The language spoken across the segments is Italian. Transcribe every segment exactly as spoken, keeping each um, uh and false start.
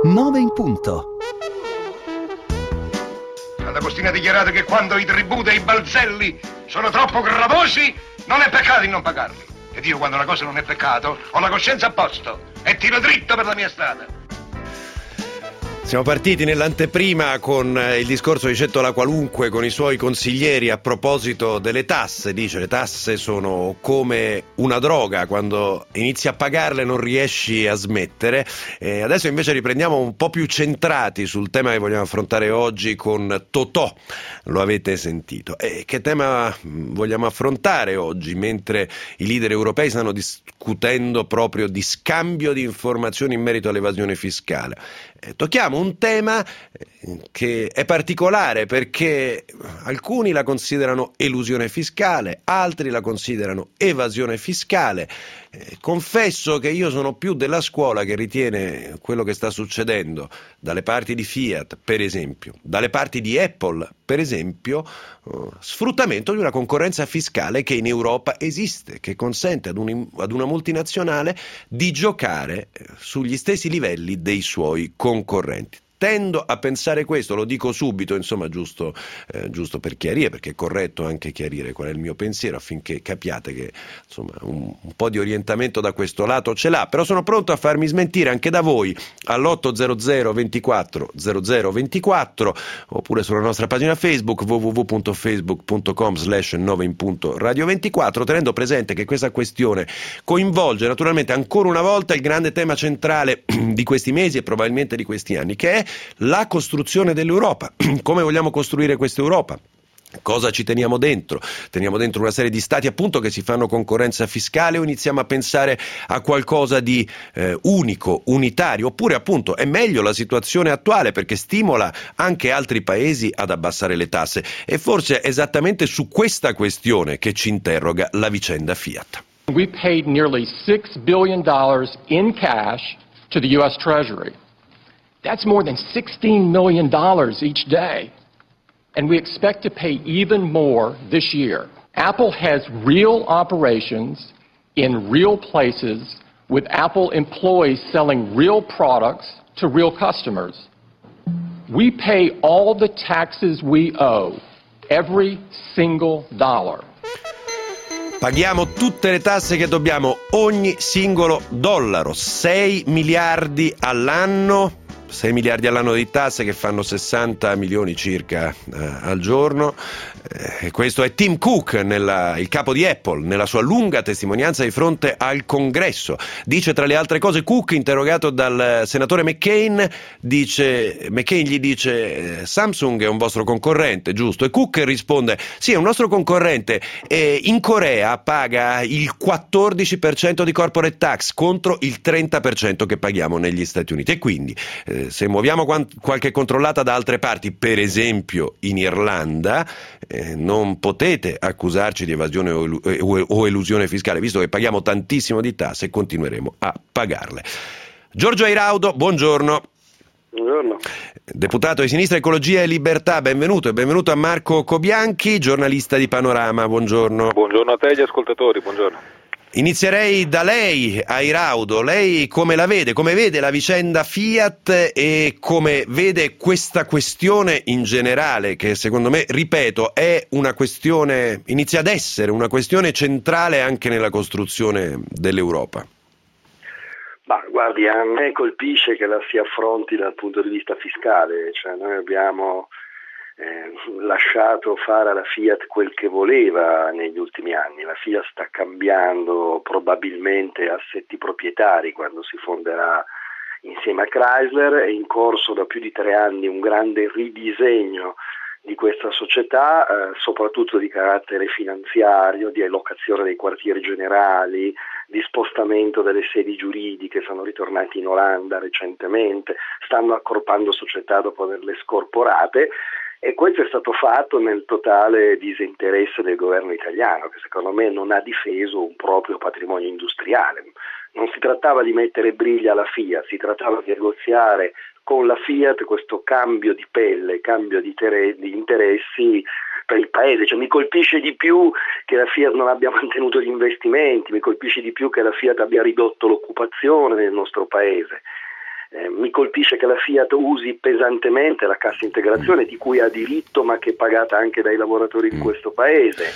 nove in punto. D'Agostino ha dichiarato che quando i tributi e i balzelli sono troppo gravosi, non è peccato di non pagarli. Ed io, quando una cosa non è peccato, ho la coscienza a posto e tiro dritto per la mia strada. Siamo partiti nell'anteprima con il discorso di Cetto la Qualunque con i suoi consiglieri a proposito delle tasse. Dice: le tasse sono come una droga, quando inizi a pagarle non riesci a smettere. E adesso invece riprendiamo un po' più centrati sul tema che vogliamo affrontare oggi con Totò. Lo avete sentito. E che tema vogliamo affrontare oggi, mentre i leader europei stanno discutendo proprio di scambio di informazioni in merito all'evasione fiscale? Eh, tocchiamo un tema che è particolare perché alcuni la considerano elusione fiscale, altri la considerano evasione fiscale. Eh, confesso che io sono più della scuola che ritiene quello che sta succedendo dalle parti di Fiat, per esempio, dalle parti di Apple, per esempio, uh, sfruttamento di una concorrenza fiscale che in Europa esiste, che consente ad, un, ad una multinazionale di giocare eh, sugli stessi livelli dei suoi concorrenti. Tendo a pensare questo, lo dico subito, insomma, giusto, eh, giusto per chiarire, perché è corretto anche chiarire qual è il mio pensiero, affinché capiate che insomma un, un po' di orientamento da questo lato ce l'ha. Però sono pronto a farmi smentire anche da voi all'otto zero zero ventiquattro zero zero ventiquattro oppure sulla nostra pagina Facebook w w w punto facebook punto com slash nove in punto radio ventiquattro, tenendo presente che questa questione coinvolge naturalmente ancora una volta il grande tema centrale di questi mesi e probabilmente di questi anni, che è la costruzione dell'Europa. Come vogliamo costruire questa Europa? Cosa ci teniamo dentro? Teniamo dentro una serie di stati appunto che si fanno concorrenza fiscale, o iniziamo a pensare a qualcosa di eh, unico, unitario, oppure appunto è meglio la situazione attuale perché stimola anche altri paesi ad abbassare le tasse? E forse è esattamente su questa questione che ci interroga la vicenda Fiat. We paid nearly six billion dollars in cash to the U S Treasury. That's more than sixteen million dollars each day. And we expect to pay even more this year. Apple has real operations in real places with Apple employees selling real products to real customers. We pay all the taxes we owe, every single dollar. Paghiamo tutte le tasse che dobbiamo, ogni singolo dollaro, sei miliardi all'anno. sei miliardi all'anno di tasse che fanno sessanta milioni circa eh, al giorno. Eh, questo è Tim Cook, nella, il capo di Apple, nella sua lunga testimonianza di fronte al Congresso. Dice, tra le altre cose, Cook, interrogato dal senatore McCain, dice, McCain gli dice: eh, Samsung è un vostro concorrente, giusto? E Cook risponde: sì, è un nostro concorrente, e in Corea paga il quattordici per cento di corporate tax contro il trenta per cento che paghiamo negli Stati Uniti. E quindi eh, se muoviamo qualche controllata da altre parti, per esempio in Irlanda, eh, non potete accusarci di evasione o, o, o elusione fiscale, visto che paghiamo tantissimo di tasse e continueremo a pagarle. Giorgio Airaudo, buongiorno. Buongiorno. Deputato di Sinistra, Ecologia e Libertà, benvenuto, e benvenuto a Marco Cobianchi, giornalista di Panorama, buongiorno. Buongiorno a te e agli ascoltatori, buongiorno. Inizierei da lei, Airaudo. Lei come la vede? Come vede la vicenda Fiat e come vede questa questione in generale, che secondo me, ripeto, è una questione, inizia ad essere una questione centrale anche nella costruzione dell'Europa? Ma guardi, a me colpisce che la si affronti dal punto di vista fiscale, cioè noi abbiamo Eh, lasciato fare alla Fiat quel che voleva negli ultimi anni. La Fiat sta cambiando probabilmente assetti proprietari quando si fonderà insieme a Chrysler. È in corso da più di tre anni un grande ridisegno di questa società, eh, soprattutto di carattere finanziario, di allocazione dei quartieri generali, di spostamento delle sedi giuridiche. Sono ritornati in Olanda recentemente, stanno accorpando società dopo averle scorporate. E questo è stato fatto nel totale disinteresse del governo italiano, che secondo me non ha difeso un proprio patrimonio industriale. Non si trattava di mettere briglia alla Fiat, si trattava di negoziare con la Fiat questo cambio di pelle, cambio di, tere- di interessi per il paese. Cioè, mi colpisce di più che la Fiat non abbia mantenuto gli investimenti, mi colpisce di più che la Fiat abbia ridotto l'occupazione nel nostro paese. Eh, mi colpisce che la Fiat usi pesantemente la cassa integrazione di cui ha diritto, ma che è pagata anche dai lavoratori di questo paese.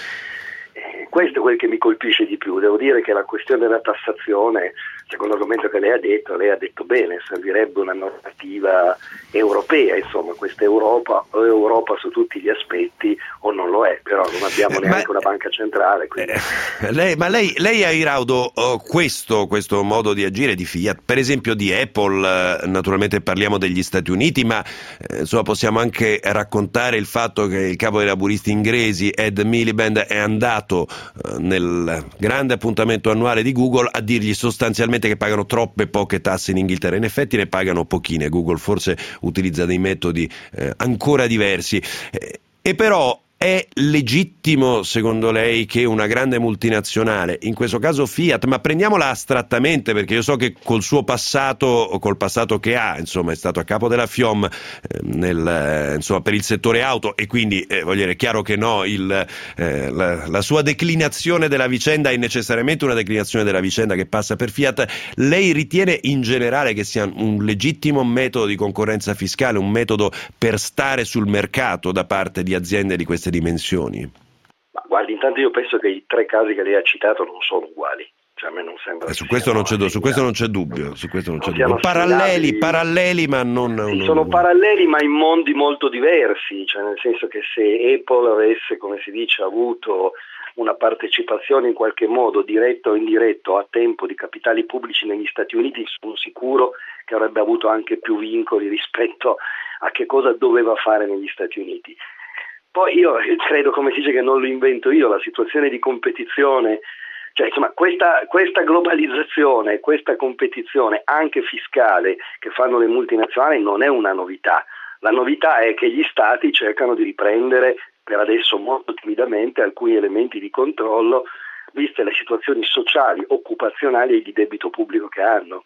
Eh, questo è quel che mi colpisce di più. Devo dire che la questione della tassazione, secondo l'argomento che lei ha detto, lei ha detto bene, servirebbe una normativa europea, insomma, questa Europa o Europa su tutti gli aspetti o non lo è, però non abbiamo neanche ma, una banca centrale. Quindi... Eh, lei, ma lei, lei ha Iraudo oh, questo, questo modo di agire di Fiat, per esempio di Apple, eh, naturalmente parliamo degli Stati Uniti, ma eh, insomma possiamo anche raccontare il fatto che il capo dei laburisti inglesi Ed Miliband è andato eh, nel grande appuntamento annuale di Google a dirgli sostanzialmente che pagano troppe poche tasse in Inghilterra. In effetti ne pagano pochine, Google forse utilizza dei metodi eh, ancora diversi, eh, e però è legittimo secondo lei che una grande multinazionale, in questo caso Fiat, ma prendiamola astrattamente, perché io so che col suo passato, col passato che ha, insomma è stato a capo della F I O M eh, nel, eh, insomma, per il settore auto, e quindi eh, voglio dire, è chiaro che no, il, eh, la, la sua declinazione della vicenda è necessariamente una declinazione della vicenda che passa per Fiat. Lei ritiene in generale che sia un legittimo metodo di concorrenza fiscale, un metodo per stare sul mercato da parte di aziende di queste dimensioni? Ma guardi, intanto io penso che i tre casi che lei ha citato non sono uguali, cioè a me non sembra. Eh, su questo non c'è, su questo non c'è dubbio, su questo non c'è non dubbio. Paralleli, paralleli, ma non. Sì, non sono paralleli, ma in mondi molto diversi, cioè nel senso che se Apple avesse, come si dice, avuto una partecipazione in qualche modo, diretto o indiretto, a tempo di capitali pubblici negli Stati Uniti, sono sicuro che avrebbe avuto anche più vincoli rispetto a che cosa doveva fare negli Stati Uniti. Poi io credo, come si dice, che non lo invento io, la situazione di competizione, cioè insomma questa, questa globalizzazione, questa competizione anche fiscale che fanno le multinazionali non è una novità. La novità è che gli stati cercano di riprendere, per adesso molto timidamente, alcuni elementi di controllo, viste le situazioni sociali, occupazionali e di debito pubblico che hanno.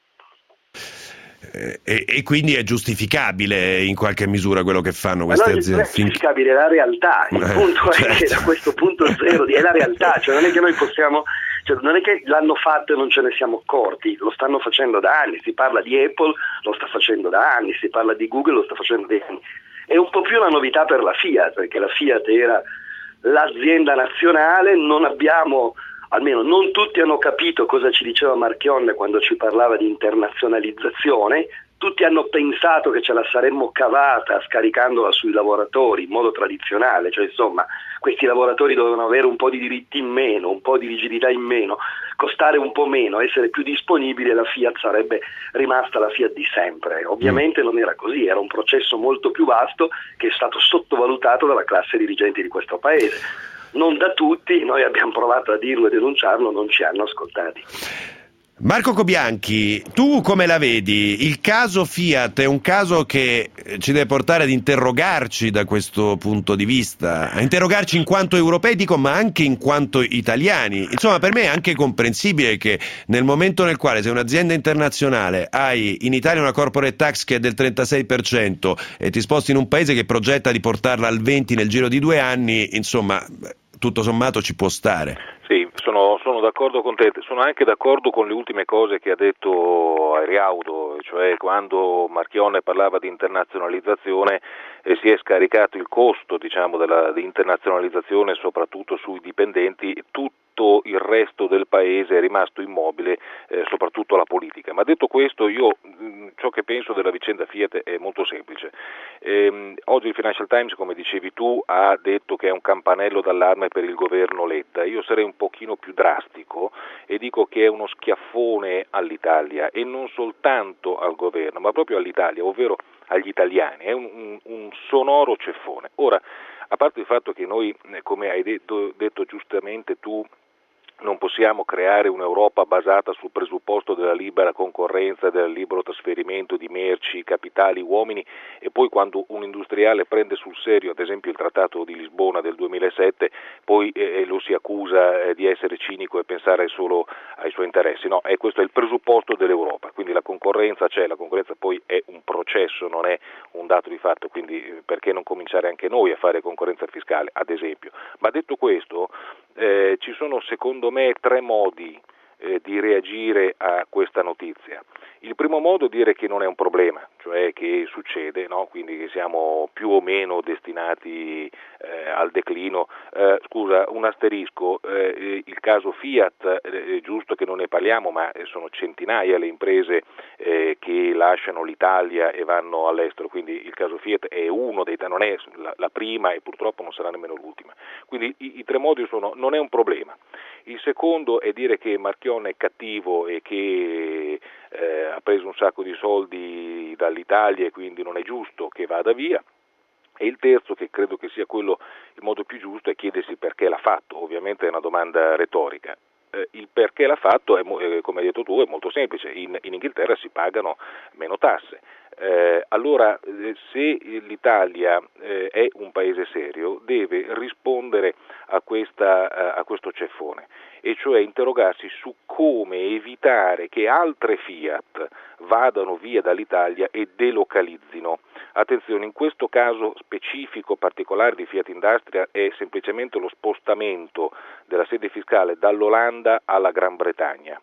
E, e quindi è giustificabile in qualche misura quello che fanno queste no, aziende? Non è giustificabile, è la realtà. Il eh, punto certo. è che da questo punto zero è la realtà, cioè non è che noi possiamo, cioè non è che l'hanno fatto e non ce ne siamo accorti, lo stanno facendo da anni. Si parla di Apple, lo sta facendo da anni, si parla di Google, lo sta facendo da anni. È un po' più una novità per la Fiat, perché la Fiat era l'azienda nazionale, non abbiamo, almeno non tutti hanno capito cosa ci diceva Marchionne quando ci parlava di internazionalizzazione. Tutti hanno pensato che ce la saremmo cavata scaricandola sui lavoratori in modo tradizionale, cioè insomma questi lavoratori dovevano avere un po' di diritti in meno, un po' di rigidità in meno, costare un po' meno, essere più disponibili, e la Fiat sarebbe rimasta la Fiat di sempre. Ovviamente non era così, era un processo molto più vasto che è stato sottovalutato dalla classe dirigente di questo paese. Non da tutti, noi abbiamo provato a dirlo e denunciarlo, non ci hanno ascoltati. Marco Cobianchi, tu come la vedi? Il caso Fiat è un caso che ci deve portare ad interrogarci da questo punto di vista, a interrogarci in quanto europei, dico, ma anche in quanto italiani. Insomma, per me è anche comprensibile che nel momento nel quale sei un'azienda internazionale, hai in Italia una corporate tax che è del trentasei per cento e ti sposti in un paese che progetta di portarla al venti per cento nel giro di due anni, insomma, tutto sommato ci può stare. Sì, sono, sono d'accordo con te, sono anche d'accordo con le ultime cose che ha detto Riaudo, cioè quando Marchionne parlava di internazionalizzazione e si è scaricato il costo, diciamo, della di internazionalizzazione soprattutto sui dipendenti, tutto il resto del paese è rimasto immobile, eh, soprattutto la politica. Ma detto questo, io mh, ciò che penso della vicenda Fiat è molto semplice. Ehm, oggi il Financial Times, come dicevi tu, ha detto che è un campanello d'allarme per il governo Letta. Io sarei un pochino più drastico e dico che è uno schiaffone all'Italia, e non soltanto al governo, ma proprio all'Italia, ovvero agli italiani. È un, un, un sonoro ceffone. Ora, a parte il fatto che noi, come hai detto, detto giustamente tu, non possiamo creare un'Europa basata sul presupposto della libera concorrenza, del libero trasferimento di merci, capitali, uomini, e poi quando un industriale prende sul serio, ad esempio il Trattato di Lisbona del duemilasette, poi eh, lo si accusa eh, di essere cinico e pensare solo ai suoi interessi. No, e questo è il presupposto dell'Europa, quindi la concorrenza c'è, la concorrenza poi è un processo, non è un dato di fatto, quindi perché non cominciare anche noi a fare concorrenza fiscale, ad esempio. Ma detto questo, eh, ci sono secondo me tre modi eh, di reagire a questa notizia. Il primo modo è dire che non è un problema, cioè che succede, no? Quindi che siamo più o meno destinati eh, al declino. Eh, scusa, un asterisco, eh, il caso Fiat, eh, è giusto che non ne parliamo, ma sono centinaia le imprese eh, che lasciano l'Italia e vanno all'estero, quindi il caso Fiat è uno dei, non è la, la prima e purtroppo non sarà nemmeno l'ultima. Quindi i, i tre modi sono, non è un problema. Il secondo è dire che Marchionne è cattivo e che eh, ha preso un sacco di soldi dall'Italia e quindi non è giusto che vada via. E il terzo, che credo che sia quello il modo più giusto, è chiedersi perché l'ha fatto. Ovviamente è una domanda retorica. Eh, il perché l'ha fatto, è, eh, come hai detto tu, è molto semplice. In, in Inghilterra si pagano meno tasse. Eh, allora, eh, se l'Italia eh, è un paese serio, deve rispondere a, questa, a, a questo ceffone, e cioè interrogarsi su come evitare che altre Fiat vadano via dall'Italia e delocalizzino. Attenzione, in questo caso specifico particolare di Fiat Industria è semplicemente lo spostamento della sede fiscale dall'Olanda alla Gran Bretagna.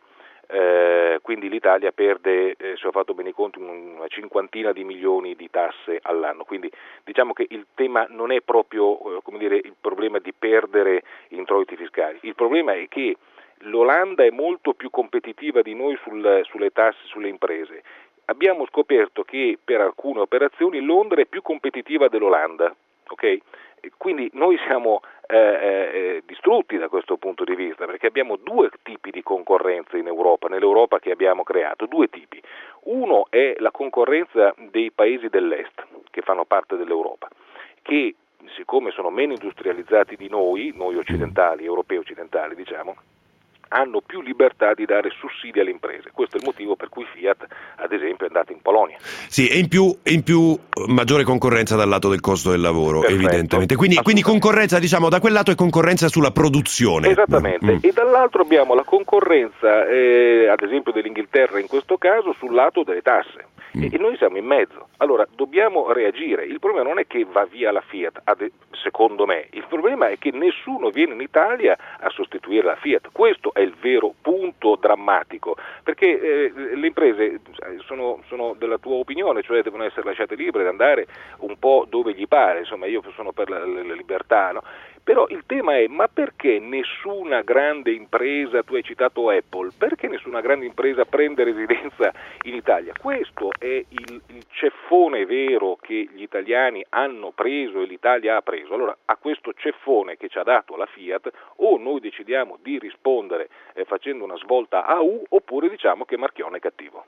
Eh, quindi l'Italia perde, eh, se ho fatto bene i conti, una cinquantina di milioni di tasse all'anno. Quindi diciamo che il tema non è proprio eh, come dire, il problema di perdere introiti fiscali. Il problema è che l'Olanda è molto più competitiva di noi sul, sulle tasse sulle imprese. Abbiamo scoperto che per alcune operazioni Londra è più competitiva dell'Olanda, ok? Quindi noi siamo eh, eh, distrutti da questo punto di vista, perché abbiamo due tipi di concorrenza in Europa, nell'Europa che abbiamo creato, due tipi. Uno è la concorrenza dei paesi dell'est, che fanno parte dell'Europa, che siccome sono meno industrializzati di noi, noi occidentali, europei occidentali diciamo, hanno più libertà di dare sussidi alle imprese. Questo è il motivo per cui Fiat, ad esempio, è andata in Polonia. Sì, e in più, e in più maggiore concorrenza dal lato del costo del lavoro, Perfetto, evidentemente. Quindi, quindi concorrenza, diciamo, da quel lato è concorrenza sulla produzione. Esattamente, mm. E dall'altro abbiamo la concorrenza, eh, ad esempio dell'Inghilterra in questo caso, sul lato delle tasse. Mm. E noi siamo in mezzo. Allora dobbiamo reagire. Il problema non è che va via la Fiat, secondo me, il problema è che nessuno viene in Italia a sostituire la Fiat. Questo è il vero punto drammatico, perché eh, le imprese sono, sono della tua opinione, cioè devono essere lasciate libere di andare un po' dove gli pare, insomma io sono per la, la, la libertà, no? Però il tema è, ma perché nessuna grande impresa, tu hai citato Apple, perché nessuna grande impresa prende residenza in Italia? Questo è il, il ceffone vero che gli italiani hanno preso e l'Italia ha preso. Allora, a questo ceffone che ci ha dato la Fiat, o noi decidiamo di rispondere eh, facendo una svolta a U, oppure diciamo che Marchionne è cattivo.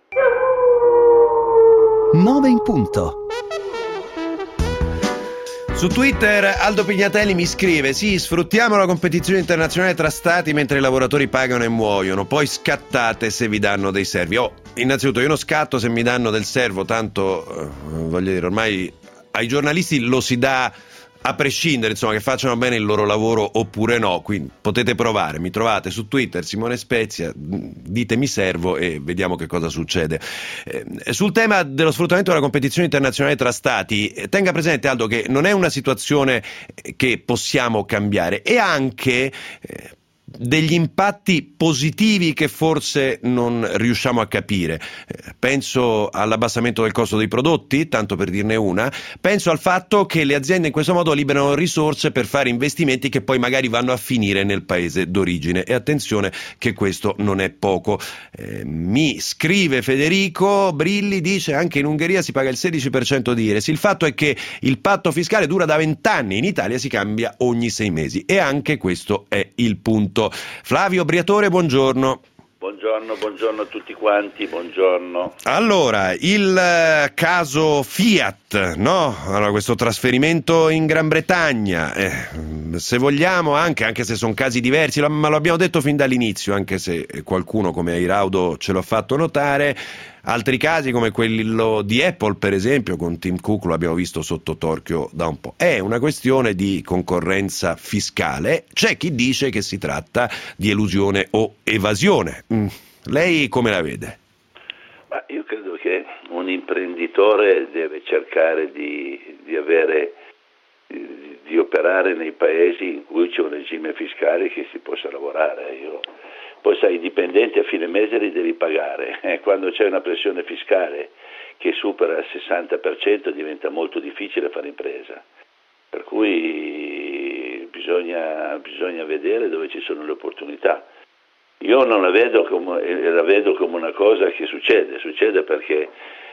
nove in punto. Su Twitter Aldo Pignatelli mi scrive: sì, sfruttiamo la competizione internazionale tra stati mentre i lavoratori pagano e muoiono, poi scattate se vi danno dei servi. Oh, innanzitutto io non scatto se mi danno del servo, tanto eh, voglio dire, ormai ai giornalisti lo si dà a prescindere, insomma, che facciano bene il loro lavoro oppure no, quindi potete provare, mi trovate su Twitter Simone Spezia, ditemi servo e vediamo che cosa succede. Eh, sul tema dello sfruttamento della competizione internazionale tra stati, eh, tenga presente Aldo che non è una situazione che possiamo cambiare, e anche eh, degli impatti positivi che forse non riusciamo a capire. Eh, penso all'abbassamento del costo dei prodotti, tanto per dirne una, penso al fatto che le aziende in questo modo liberano risorse per fare investimenti che poi magari vanno a finire nel paese d'origine, e attenzione che questo non è poco. Eh, mi scrive Federico Brilli, dice anche in Ungheria si paga il sedici per cento di I R E S, il fatto è che il patto fiscale dura da vent'anni, in Italia si cambia ogni sei mesi, e anche questo è il punto. Flavio Briatore, buongiorno. Buongiorno, buongiorno a tutti quanti, buongiorno. Allora, il caso Fiat, no? Allora, questo trasferimento in Gran Bretagna, eh, se vogliamo, anche, anche se sono casi diversi, ma lo abbiamo detto fin dall'inizio, anche se qualcuno come Airaudo ce l'ha fatto notare, altri casi come quello di Apple, per esempio, con Tim Cook lo abbiamo visto sotto torchio da un po'. È una questione di concorrenza fiscale. C'è chi dice che si tratta di elusione o evasione. Mm. Lei come la vede? Ma io credo che un imprenditore deve cercare di, di avere di, di operare nei paesi in cui c'è un regime fiscale che si possa lavorare. Io poi sai, i dipendenti a fine mese li devi pagare, eh, quando c'è una pressione fiscale che supera il sessanta per cento diventa molto difficile fare impresa, per cui bisogna, bisogna vedere dove ci sono le opportunità. Io non la vedo come, la vedo come una cosa che succede, succede perché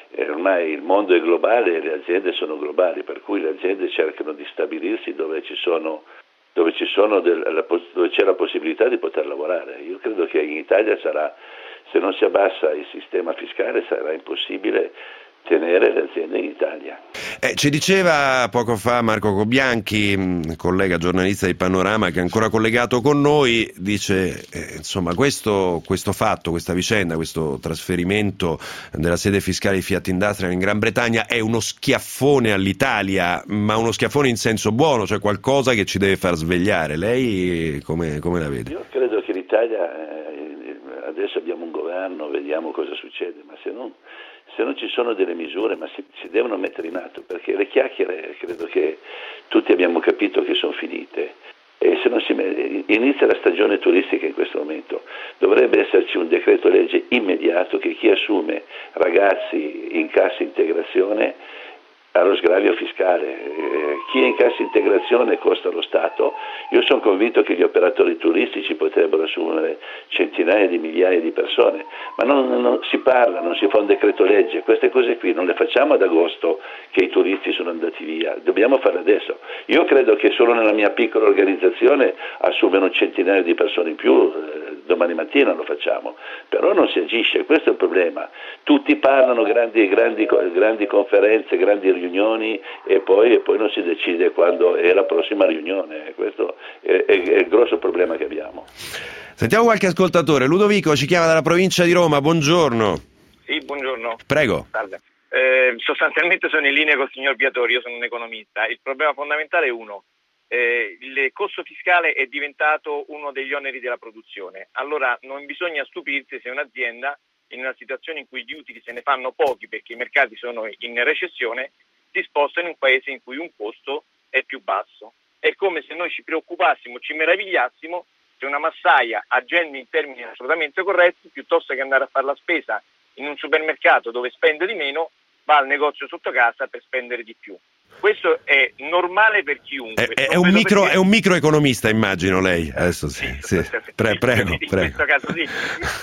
ormai il mondo è globale e le aziende sono globali, per cui le aziende cercano di stabilirsi dove ci sono, dove ci sono del, la, dove c'è la possibilità di poter lavorare. Io credo che in Italia sarà, se non si abbassa il sistema fiscale, sarà impossibile tenere le aziende in Italia. Eh, ci diceva poco fa Marco Cobianchi, collega giornalista di Panorama, che è ancora collegato con noi, dice eh, insomma questo, questo fatto, questa vicenda, questo trasferimento della sede fiscale di Fiat Industrial in Gran Bretagna è uno schiaffone all'Italia, ma uno schiaffone in senso buono, cioè qualcosa che ci deve far svegliare. Lei come, come la vede? Io credo che l'Italia, eh, adesso abbiamo un governo, vediamo cosa succede, ma se non Se non ci sono delle misure, ma si, si devono mettere in atto, perché le chiacchiere credo che tutti abbiamo capito che sono finite. E se non si inizia la stagione turistica in questo momento, dovrebbe esserci un decreto legge immediato che chi assume ragazzi in cassa integrazione ha lo sgravio fiscale. Eh, chi è in cassa integrazione costa allo Stato. Io sono convinto che gli operatori turistici potrebbero assumere centinaia di migliaia di persone, ma non, non si parla, non si fa un decreto legge. Queste cose qui non le facciamo ad agosto che i turisti sono andati via, dobbiamo farle adesso. Io credo che solo nella mia piccola organizzazione assumano un centinaio di persone in più, eh, domani mattina lo facciamo, però non si agisce, questo è il problema. Tutti parlano grandi, grandi, grandi conferenze, grandi riunioni e poi, e poi non si decide quando è la prossima riunione. Questo è, è, è il grosso problema che abbiamo. Sentiamo qualche ascoltatore. Ludovico ci chiama dalla provincia di Roma, buongiorno. Sì, buongiorno. Prego. Salve. Eh, sostanzialmente sono in linea con il signor Piatori, io sono un economista. Il problema fondamentale è uno, eh, il costo fiscale è diventato uno degli oneri della produzione. Allora non bisogna stupirsi se un'azienda, in una situazione in cui gli utili se ne fanno pochi perché i mercati sono in recessione, si sposta in un paese in cui un costo è più basso. È come se noi ci preoccupassimo, ci meravigliassimo se una massaia, agendo in termini assolutamente corretti, piuttosto che andare a fare la spesa in un supermercato dove spende di meno, va al negozio sotto casa per spendere di più. Questo è normale per chiunque. È, è, un, micro, perché... è un microeconomista, immagino lei. Adesso sì, sì, sì. Pre, prego, in prego. questo caso sì.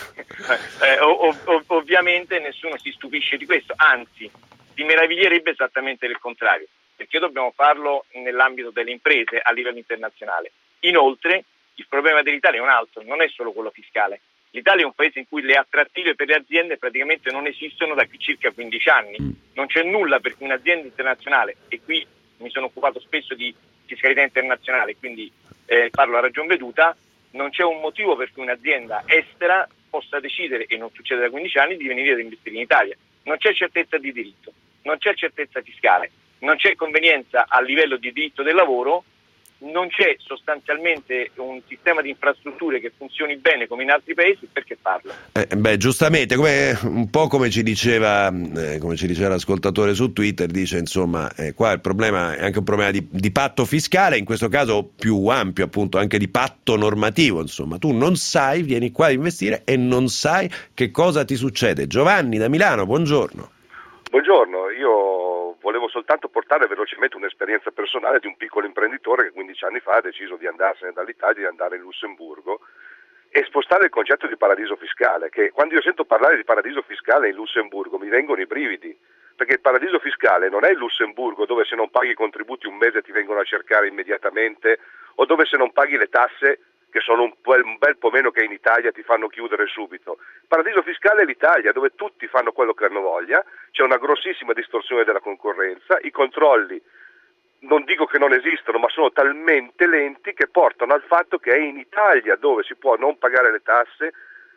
eh, ov- ov- ovviamente nessuno si stupisce di questo, anzi si meraviglierebbe esattamente del contrario, perché dobbiamo farlo nell'ambito delle imprese a livello internazionale. Inoltre il problema dell'Italia è un altro, non è solo quello fiscale. L'Italia è un paese in cui le attrattive per le aziende praticamente non esistono da circa quindici anni. Non c'è nulla per cui un'azienda internazionale, e qui mi sono occupato spesso di fiscalità internazionale, quindi eh, parlo a ragion veduta, non c'è un motivo per cui un'azienda estera possa decidere, e non succede da quindici anni, di venire ad investire in Italia. Non c'è certezza di diritto, non c'è certezza fiscale, non c'è convenienza a livello di diritto del lavoro, non c'è sostanzialmente un sistema di infrastrutture che funzioni bene come in altri paesi, perché farlo? Eh, beh, giustamente, come, un po' come ci diceva eh, come ci diceva l'ascoltatore su Twitter, dice insomma, eh, qua il problema è anche un problema di, di patto fiscale, in questo caso più ampio appunto, anche di patto normativo, insomma, tu non sai, vieni qua a investire e non sai che cosa ti succede. Giovanni da Milano, buongiorno. Buongiorno, io volevo soltanto portare velocemente un'esperienza personale di un piccolo imprenditore che quindici anni fa ha deciso di andarsene dall'Italia e di andare in Lussemburgo e spostare il concetto di paradiso fiscale, che quando io sento parlare di paradiso fiscale in Lussemburgo mi vengono i brividi, perché il paradiso fiscale non è il Lussemburgo dove se non paghi i contributi un mese ti vengono a cercare immediatamente, o dove se non paghi le tasse, che sono un, po', un bel po' meno che in Italia, ti fanno chiudere subito. Il paradiso fiscale è l'Italia, dove tutti fanno quello che hanno voglia, c'è una grossissima distorsione della concorrenza, i controlli non dico che non esistono, ma sono talmente lenti che portano al fatto che è in Italia dove si può non pagare le tasse,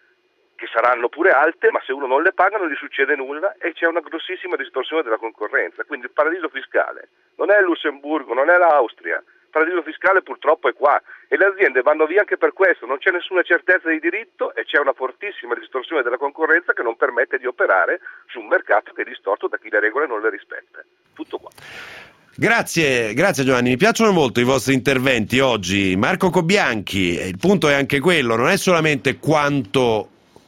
che saranno pure alte, ma se uno non le paga non gli succede nulla e c'è una grossissima distorsione della concorrenza. Quindi il paradiso fiscale non è il Lussemburgo, non è l'Austria. Il paradiso fiscale purtroppo è qua e le aziende vanno via anche per questo, non c'è nessuna certezza di diritto e c'è una fortissima distorsione della concorrenza che non permette di operare su un mercato che è distorto da chi le regole non le rispetta. Tutto qua. Grazie, grazie Giovanni, mi piacciono molto i vostri interventi oggi. Marco Cobianchi, il punto è anche quello, non è solamente quanto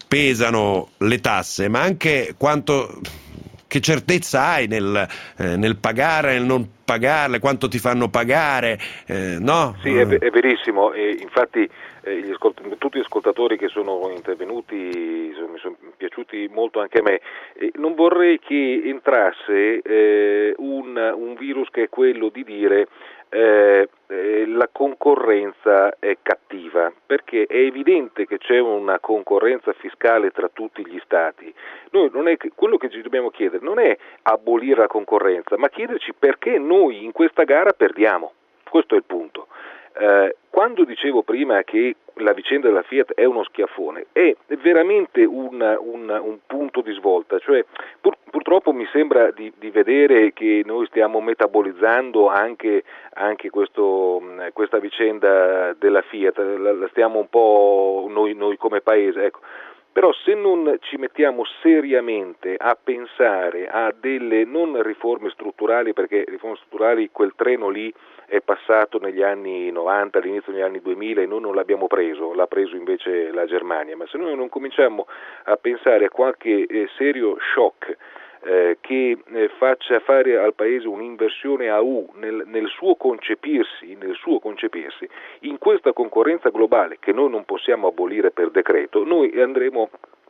pesano le tasse, ma anche quanto, che certezza hai nel, eh, nel pagare, nel non pagarle, quanto ti fanno pagare, eh, no? Sì, è, è verissimo, e infatti eh, gli ascolt- tutti gli ascoltatori che sono intervenuti sono, mi sono piaciuti molto anche a me. Eh, non vorrei che entrasse eh, un, un virus che è quello di dire eh, eh, la concorrenza è cattiva, perché è evidente che c'è una concorrenza fiscale tra tutti gli stati. Noi non è che, quello che ci dobbiamo chiedere non è abolire la concorrenza, ma chiederci perché noi in questa gara perdiamo. Questo è il punto. Eh, quando dicevo prima che la vicenda della Fiat è uno schiaffone, è veramente un, un, un punto di svolta, cioè pur, purtroppo mi sembra di, di vedere che noi stiamo metabolizzando anche, anche questo, questa vicenda della Fiat, la, la stiamo un po' noi, noi come paese, ecco. Però se non ci mettiamo seriamente a pensare a delle non riforme strutturali, perché riforme strutturali quel treno lì è passato negli anni novanta, all'inizio degli anni duemila e noi non l'abbiamo preso, l'ha preso invece la Germania, ma se noi non cominciamo a pensare a qualche eh, serio shock Eh, che eh, faccia fare al Paese un'inversione a U nel, nel suo concepirsi, nel suo concepirsi, in questa concorrenza globale che noi non possiamo abolire per decreto, noi andremo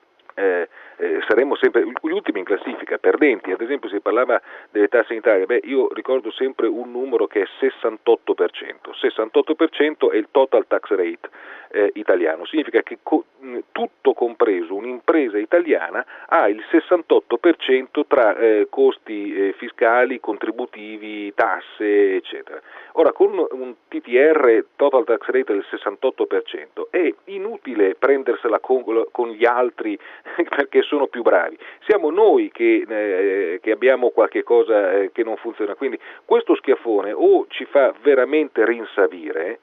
Eh, eh, saremmo sempre gli ultimi in classifica, perdenti. Ad esempio si parlava delle tasse in Italia, beh io ricordo sempre un numero che è sessantotto per cento, sessantotto per cento è il total tax rate eh, italiano, significa che co- tutto compreso un'impresa italiana ha il sessantotto per cento tra eh, costi eh, fiscali, contributivi, tasse eccetera. Ora con un T T R, total tax rate del sessantotto per cento, è inutile prendersela con, con gli altri perché sono più bravi, siamo noi che, eh, che abbiamo qualche cosa eh, che non funziona, quindi questo schiaffone o ci fa veramente rinsavire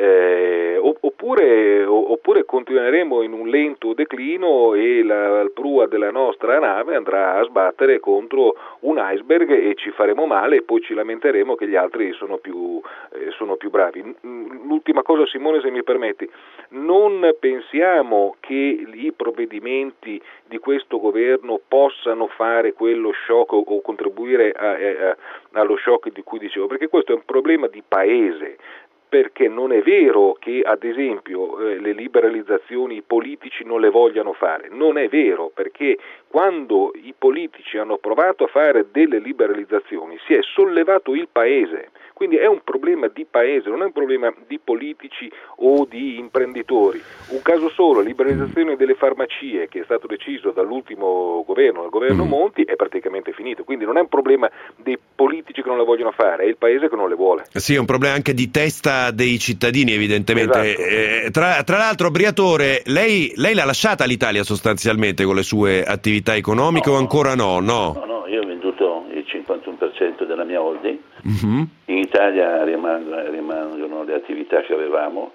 eh, oppure, oppure continueremo in un lento declino e la, la prua della nostra nave andrà a sbattere contro un iceberg e ci faremo male e poi ci lamenteremo che gli altri sono più, eh, sono più bravi. L'ultima cosa, Simone, se mi permetti, non pensiamo che i provvedimenti di questo governo possano fare quello shock o, o contribuire a, a, allo shock di cui dicevo, perché questo è un problema di paese. Perché non è vero che ad esempio eh, le liberalizzazioni i politici non le vogliano fare, non è vero, perché quando i politici hanno provato a fare delle liberalizzazioni si è sollevato il paese, quindi è un problema di paese, non è un problema di politici o di imprenditori. Un caso solo, liberalizzazione delle farmacie che è stato deciso dall'ultimo governo, dal governo Monti, è praticamente finito, quindi non è un problema dei politici che non le vogliono fare, è il paese che non le vuole. Sì, è un problema anche di testa dei cittadini evidentemente. Esatto. Eh, tra, tra l'altro Briatore, lei, lei l'ha lasciata l'Italia sostanzialmente con le sue attività economiche no, o ancora no? No, no, no, io ho venduto il cinquantuno per cento della mia holding, mm-hmm. In Italia rimangono, rimangono le attività che avevamo,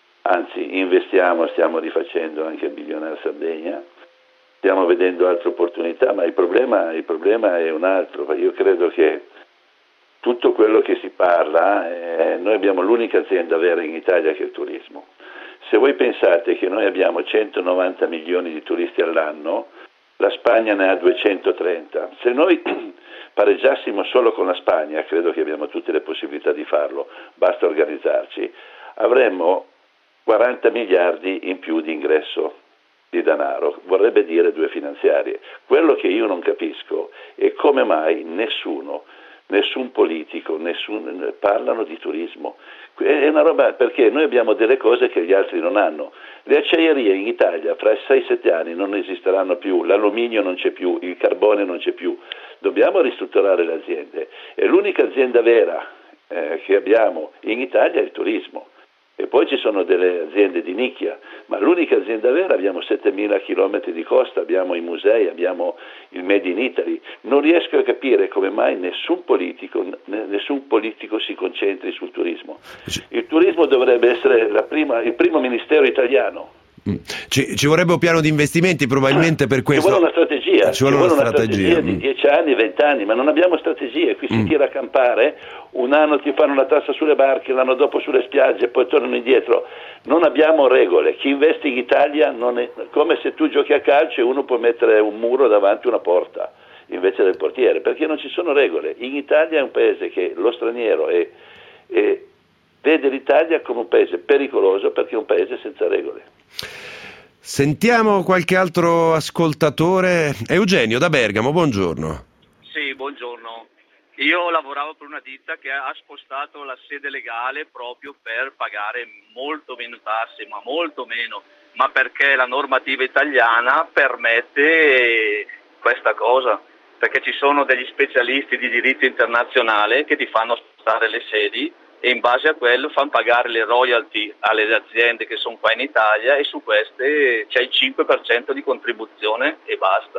anzi investiamo, stiamo rifacendo anche il Billionaire Sardegna, stiamo vedendo altre opportunità, ma il problema, il problema è un altro. Io credo che tutto quello che si parla, eh, noi abbiamo l'unica azienda vera in Italia che è il turismo. Se voi pensate che noi abbiamo centonovanta milioni di turisti all'anno, la Spagna ne ha duecentotrenta. Se noi pareggiassimo solo con la Spagna, credo che abbiamo tutte le possibilità di farlo, basta organizzarci, avremmo quaranta miliardi in più di ingresso di denaro, vorrebbe dire due finanziarie. Quello che io non capisco è come mai nessuno nessun politico, nessun, parlano di turismo. È una roba, perché noi abbiamo delle cose che gli altri non hanno. Le acciaierie in Italia fra sei sette anni non esisteranno più, l'alluminio non c'è più, il carbone non c'è più. Dobbiamo ristrutturare le aziende e l'unica azienda vera eh, che abbiamo in Italia è il turismo. E poi ci sono delle aziende di nicchia, ma l'unica azienda vera, abbiamo settemila chilometri di costa, abbiamo i musei, abbiamo il Made in Italy. Non riesco a capire come mai nessun politico, nessun politico si concentri sul turismo. Il turismo dovrebbe essere la prima, il primo ministero italiano. Ci, ci vorrebbe un piano di investimenti probabilmente per questo. Ci vuole una strategia, ci vuole, ci vuole una, una strategia, strategia di dieci anni, venti anni, ma non abbiamo strategie, qui si mm. tira a campare, un anno ti fanno la tassa sulle barche, l'anno dopo sulle spiagge, poi tornano indietro. Non abbiamo regole, chi investe in Italia non è come se tu giochi a calcio e uno può mettere un muro davanti a una porta invece del portiere, perché non ci sono regole. In Italia è un paese che lo straniero è, è, vede l'Italia come un paese pericoloso perché è un paese senza regole. Sentiamo qualche altro ascoltatore. Eugenio da Bergamo, buongiorno. Sì, buongiorno. Io lavoravo per una ditta che ha spostato la sede legale proprio per pagare molto meno tasse, ma molto meno, ma perché la normativa italiana permette questa cosa, perché ci sono degli specialisti di diritto internazionale che ti fanno spostare le sedi e in base a quello fanno pagare le royalty alle aziende che sono qua in Italia e su queste c'è il cinque per cento di contribuzione e basta.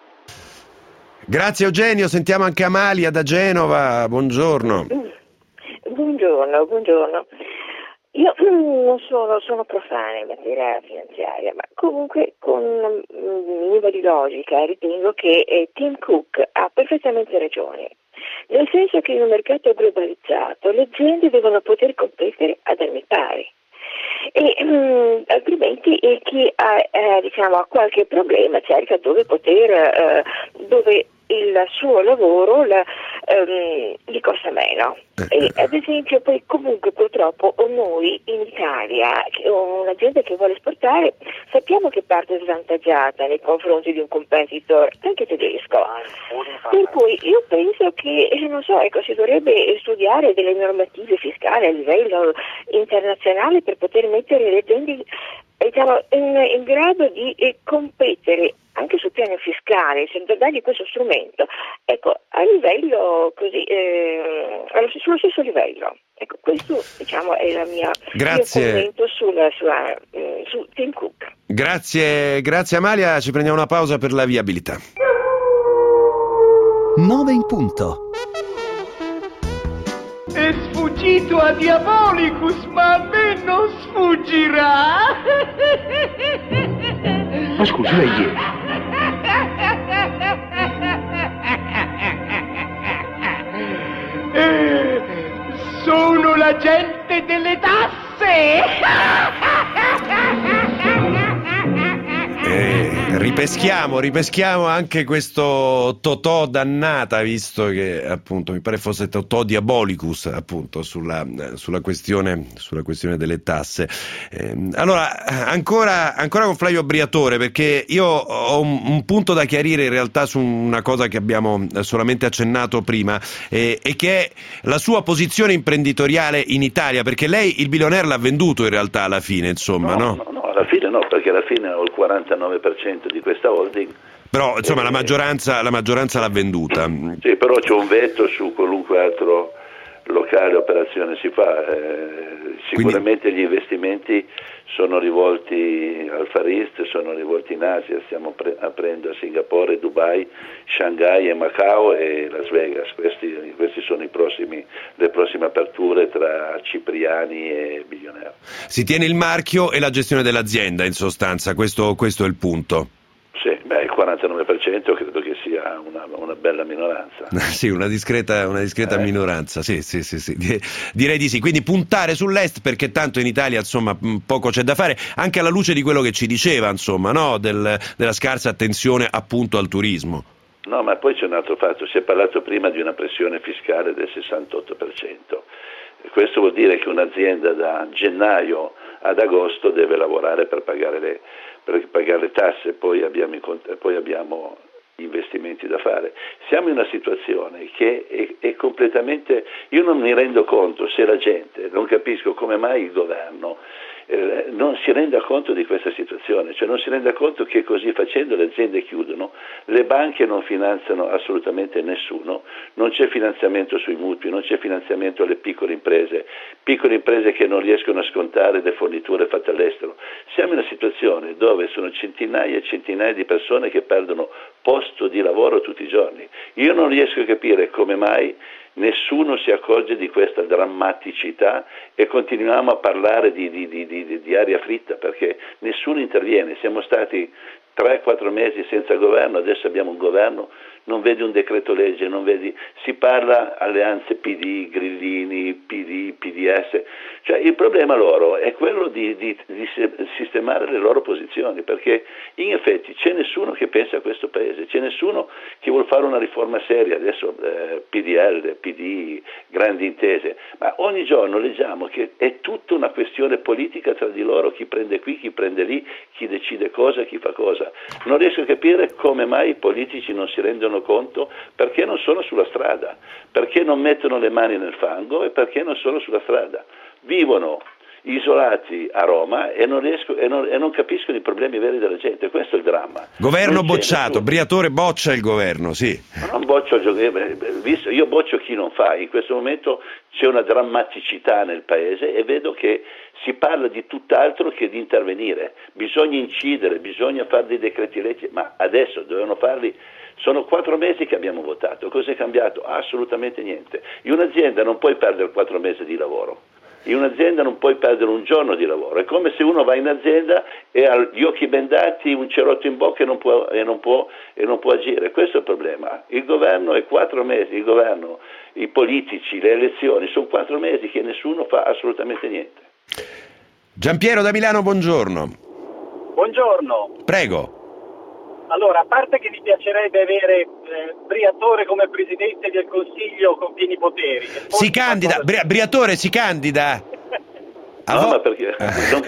Grazie Eugenio, sentiamo anche Amalia da Genova, buongiorno. Buongiorno, buongiorno. Io non sono, sono profana in materia finanziaria, ma comunque con un minimo di logica ritengo che eh, Tim Cook ha perfettamente ragione, nel senso che in un mercato globalizzato le aziende devono poter competere ad armi pari. E mh, altrimenti eh, chi ha, eh, diciamo, ha qualche problema cerca dove poter eh, dove il suo lavoro la, um, gli costa meno. E ad esempio poi comunque purtroppo noi in Italia, un'azienda che vuole esportare, sappiamo che parte svantaggiata nei confronti di un competitor anche tedesco, per cui io penso che non so, ecco, si dovrebbe studiare delle normative fiscali a livello internazionale per poter mettere le aziende, diciamo, in, in grado di eh, competere anche sul piano fiscale, senza dargli questo strumento, ecco, a livello così, eh, sullo stesso livello. Ecco, questo diciamo è la mia grazie. mio commento sulla, sulla, eh, su Tim Cook. Grazie, grazie Amalia, ci prendiamo una pausa per la viabilità. nove in punto. È sfuggito a Diabolicus, ma a me non sfuggirà. Ma scusi, lei chi è? Eh, sono l'agente delle tasse. Eh, ripeschiamo, ripeschiamo anche questo Totò dannata, visto che appunto mi pare fosse Totò Diabolicus appunto sulla, sulla questione sulla questione delle tasse. Eh, allora ancora, ancora con Flavio Briatore, perché io ho un, un punto da chiarire in realtà su una cosa che abbiamo solamente accennato prima, eh, e che è la sua posizione imprenditoriale in Italia, perché lei il Bilionaire l'ha venduto in realtà alla fine, insomma, no? No, no, no, alla fine no, perché alla fine ho il quarantanove per cento di questa holding. Però insomma la maggioranza, la maggioranza l'ha venduta. Sì, però c'è un veto su qualunque altro locale operazione si fa. Eh, sicuramente Quindi... gli investimenti sono rivolti al Far East, sono rivolti in Asia, stiamo pre- aprendo a Singapore, Dubai, Shanghai e Macao e Las Vegas. Questi, questi sono i prossimi, le prossime aperture tra Cipriani e Bilionaire. Si tiene il marchio e la gestione dell'azienda in sostanza, questo, questo è il punto. Sì, beh, il quarantanove per cento credo che sia una, una bella minoranza. Sì, una discreta, una discreta eh. minoranza, sì, sì, sì, sì, direi di sì. Quindi puntare sull'est, perché tanto in Italia insomma poco c'è da fare, anche alla luce di quello che ci diceva, insomma, no? Del, della scarsa attenzione appunto al turismo. No, ma poi c'è un altro fatto, si è parlato prima di una pressione fiscale del sessantotto per cento. Questo vuol dire che un'azienda da gennaio ad agosto deve lavorare per pagare le, per pagare le tasse, poi abbiamo, poi abbiamo investimenti da fare. Siamo in una situazione che è, è completamente, io non mi rendo conto se la gente, non capisco come mai il governo eh, non si renda conto di questa situazione, cioè non si renda conto che così facendo le aziende chiudono, le banche non finanziano assolutamente nessuno, non c'è finanziamento sui mutui, non c'è finanziamento alle piccole imprese, piccole imprese che non riescono a scontare le forniture fatte all'estero. Siamo in una situazione dove sono centinaia e centinaia di persone che perdono posto di lavoro tutti i giorni. Io non riesco a capire come mai nessuno si accorge di questa drammaticità e continuiamo a parlare di, di, di, di, di aria fritta perché nessuno interviene. Siamo stati tre quattro mesi senza governo, adesso abbiamo un governo, non vedi un decreto legge, non vedi, si parla alleanze P D, Grillini, P D, P D S, cioè il problema loro è quello di, di, di sistemare le loro posizioni, perché in effetti c'è nessuno che pensa a questo paese, c'è nessuno che vuole fare una riforma seria, adesso eh, P D L, P D, grandi intese, ma ogni giorno leggiamo che è tutta una questione politica tra di loro, chi prende qui, chi prende lì, chi decide cosa, chi fa cosa. Non riesco a capire come mai i politici non si rendono conto perché non sono sulla strada, perché non mettono le mani nel fango e perché non sono sulla strada. Vivono isolati a Roma e non, riesco, e non, e non capiscono i problemi veri della gente, questo è il dramma. Governo bocciato, Briatore boccia il governo, sì. Ma non boccio, visto, io boccio chi non fa, in questo momento c'è una drammaticità nel paese e vedo che si parla di tutt'altro che di intervenire, bisogna incidere, bisogna fare dei decreti legge, ma adesso dovevano farli. Sono quattro mesi che abbiamo votato, cosa è cambiato? Assolutamente niente. In un'azienda non puoi perdere quattro mesi di lavoro, in un'azienda non puoi perdere un giorno di lavoro, è come se uno va in azienda e ha gli occhi bendati, un cerotto in bocca e non può, e non può, e non può agire, questo è il problema. Il governo è quattro mesi, il governo, i politici, le elezioni, sono quattro mesi che nessuno fa assolutamente niente. Giampiero da Milano, buongiorno. Buongiorno. Prego. Allora, a parte che mi piacerebbe avere eh, Briatore come Presidente del Consiglio con pieni poteri. Si candida, cosa... Bri- Briatore si candida. No, ma perché non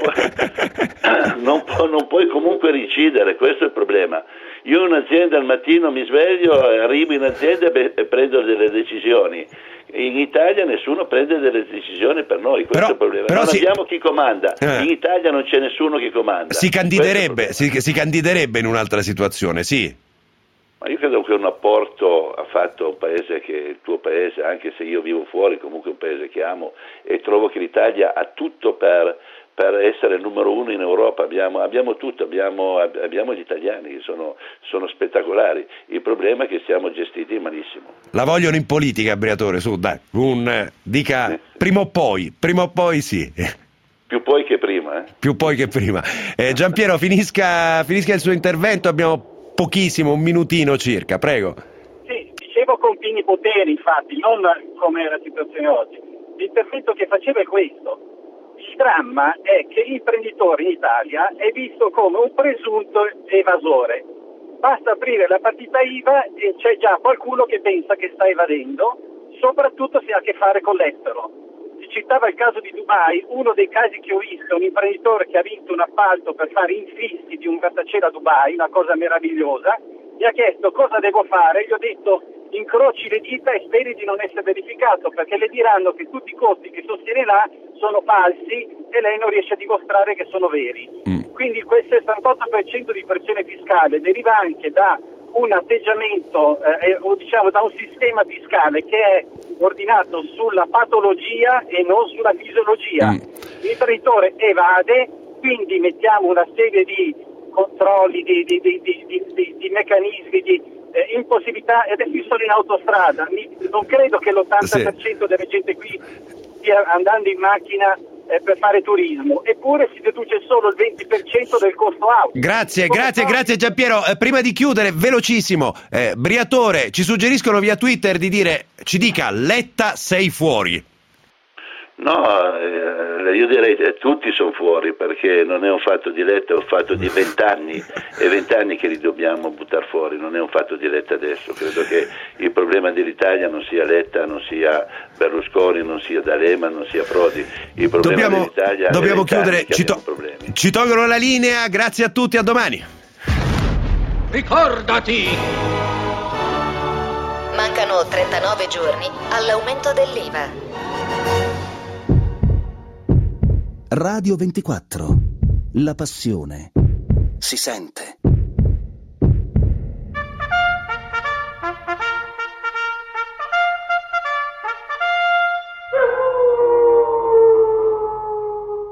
puoi, non, può, non puoi comunque ricidere, questo è il problema. Io in un'azienda al mattino mi sveglio, arrivo in azienda e prendo delle decisioni. In Italia nessuno prende delle decisioni per noi, questo però, è il problema. Non si... abbiamo chi comanda, eh. In Italia non c'è nessuno che comanda. Si candiderebbe, si, si candiderebbe in un'altra situazione, sì. Ma io credo che un apporto ha fatto un paese che il tuo paese, anche se io vivo fuori, comunque è un paese che amo e trovo che l'Italia ha tutto per, per essere il numero uno in Europa, abbiamo, abbiamo tutto, abbiamo, abbiamo gli italiani che sono, sono spettacolari, il problema è che siamo gestiti malissimo. La vogliono in politica, Briatore, su, dai, un, dica sì. prima o poi, prima o poi sì. Più poi che prima. Eh? Più poi che prima. Eh, Giampiero, finisca, finisca il suo intervento, abbiamo pochissimo, un minutino circa, prego. Sì, dicevo con pieni poteri, infatti, non come è la situazione oggi. L'intervento che faceva è questo. Il dramma è che l'imprenditore in Italia è visto come un presunto evasore. Basta aprire la partita I V A e c'è già qualcuno che pensa che sta evadendo, soprattutto se ha a che fare con l'estero. Si citava il caso di Dubai, uno dei casi che ho visto, un imprenditore che ha vinto un appalto per fare infissi di un grattacielo a Dubai, una cosa meravigliosa, mi ha chiesto cosa devo fare, gli ho detto incroci le dita e speri di non essere verificato, perché le diranno che tutti i costi che sostiene sono falsi e lei non riesce a dimostrare che sono veri. Mm. Quindi quel sessantotto per cento di pressione fiscale deriva anche da un atteggiamento eh, o diciamo da un sistema fiscale che è ordinato sulla patologia e non sulla fisiologia. Mm. L'imprenditore evade, quindi mettiamo una serie di controlli, di, di, di, di, di, di, di meccanismi, di eh, impossibilità, e adesso io sono in autostrada, mi, non credo che l'ottanta per cento sì. della gente qui stia andando in macchina eh, per fare turismo, eppure si deduce solo il venti per cento del costo auto. Grazie, grazie, grazie Giampiero. Eh, prima di chiudere, velocissimo, eh, Briatore, ci suggeriscono via Twitter di dire, ci dica, Letta sei fuori. No, eh, io direi che tutti sono fuori, perché non è un fatto di Letta, è un fatto di vent'anni e vent'anni che li dobbiamo buttare fuori, non è un fatto di Letta adesso. Credo che il problema dell'Italia non sia Letta, non sia Berlusconi, non sia D'Alema, non sia Prodi. Il problema dobbiamo, dell'Italia dobbiamo è chiudere, ci, to- ci tolgono la linea, grazie a tutti, a domani. Ricordati! Mancano trentanove giorni all'aumento dell'I V A. Radio ventiquattro. La passione si sente.